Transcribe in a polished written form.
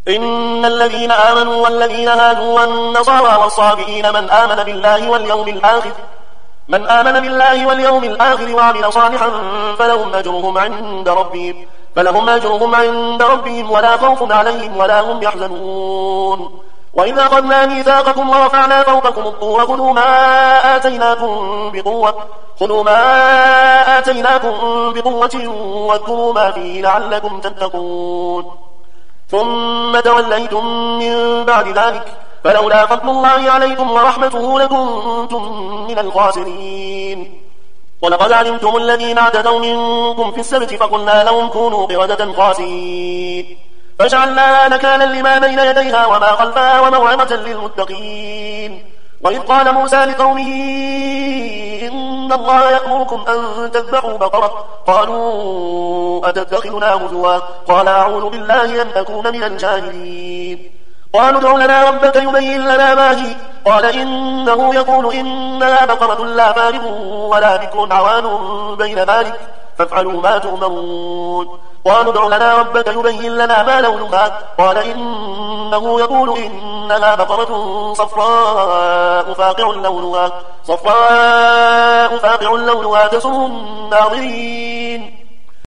إن الذين آمنوا والذين هادوا والنصارى والصابئين من آمن بالله واليوم الآخر وعمل صالحا فلهم أجرهم عند ربهم ولا خوف عليهم ولا هم يحزنون. وإذا أخذنا ميثاقكم ورفعنا فوقكم الطور خذوا ما آتيناكم بقوة واذكروا ما فيه لعلكم تتقون. ثم توليتم من بعد ذلك فلولا فضل الله عليكم ورحمته لكنتم من الخاسرين. ولقد علمتم الذين اعتدوا منكم في السبت فقلنا لهم كونوا قردة خاسئين فجعلناها نكالا لما بين يديها وما خلفها وموعظة للمتقين. وإذ قال موسى لقومه إن الله يأمركم أن تذبحوا بقرة قالوا أتتخذنا هزوا قال أعوذ بالله أن أكون من الجاهلين. قالوا ادع لنا ربك يبين لنا ما هي قال إنه يقول إنها بقرة لا فارغ ولا بكر عوان بين ذلك فافعلوا ما تؤمرون. قالوا ادع لنا ربك يبين لنا ما لونها قال إنه يقول إنها بقرة صفراء فاقع لونها تسر الناظرين.